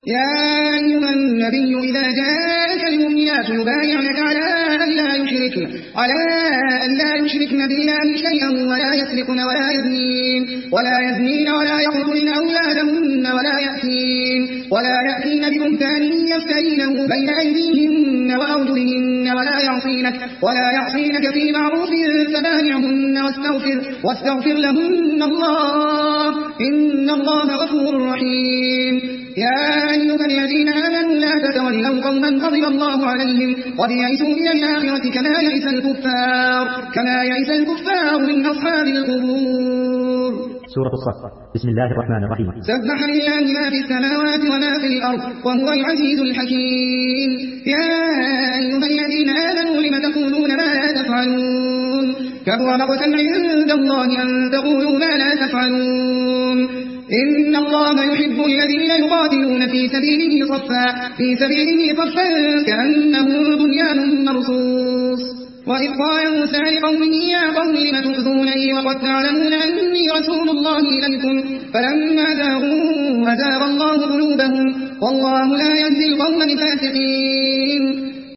يا أيها النبي إذا جاءك المؤمنات يبايعنك على أن لا يشركن بالله شيئا ولا يزنين ولا يقتلن أولادهن ولا يأتين ببهتان يفترينه بين أيديهن وأرجلهن ولا يعصينك في معروف فبايعهن واستغفر لهن الله إن الله غفور رحيم. يا أيها الذين آمنوا لا تتولوا قوما غضب الله عليهم قد يئسوا من الآخرة كما يئس الكفار من أصحاب القبور. سورة الصف. بسم الله الرحمن الرحيم. سبح لله ما في السماوات وما في الأرض وهو العزيز الحكيم. يا أيها الذين آمنوا لم تقولون ما لا تفعلون كبر مقتا عند الله أن تقولوا ما لا تفعلون. إن الله يحب الذين يقاتلون في سبيله صفا كأنه بنيان مرصوص. وإذ قال موسى لقومه يا قوم لم تؤذونني وقد تعلمون أني رسول الله إليكم فلما زاغوا أزاغ الله قلوبهم والله لا يهدي القوم الفاسقين.